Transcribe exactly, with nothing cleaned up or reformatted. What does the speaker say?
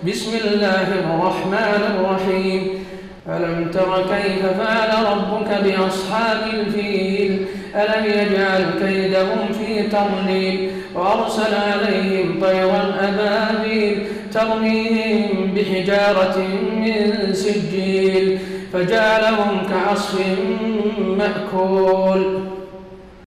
بسم الله الرحمن الرحيم ألم تر كيف فعل ربك بأصحاب الفيل ألم يجعل كيدهم في تضليل وأرسل عليهم طيرا أبابيل ترميهم بحجارة من سجيل فجعلهم كعصف مأكول.